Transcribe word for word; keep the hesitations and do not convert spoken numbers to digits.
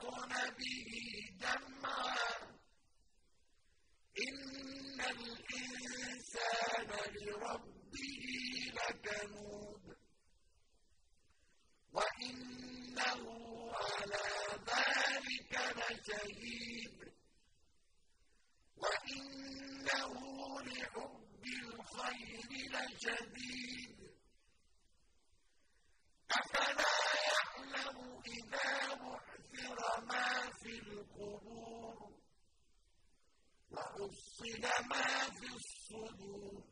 فَوَسَطْنَ بِهِ جَمْعًا إِنَّ الْإِنسَانَ لِرَبِّهِ لَكَنُودٌ وَإِنَّهُ عَلَىٰ ذَٰلِكَ لَشَهِيدٌ وَإِنَّهُ لِحُبِّ الْخَيْرِ لَشَدِيدٌ أَفَلَا يَعْلَمُ إِذَا بُعْثِرَ مَا فِي الْقُبُورِ وَحُصِّلَ مَا فِي الصُّدُورِ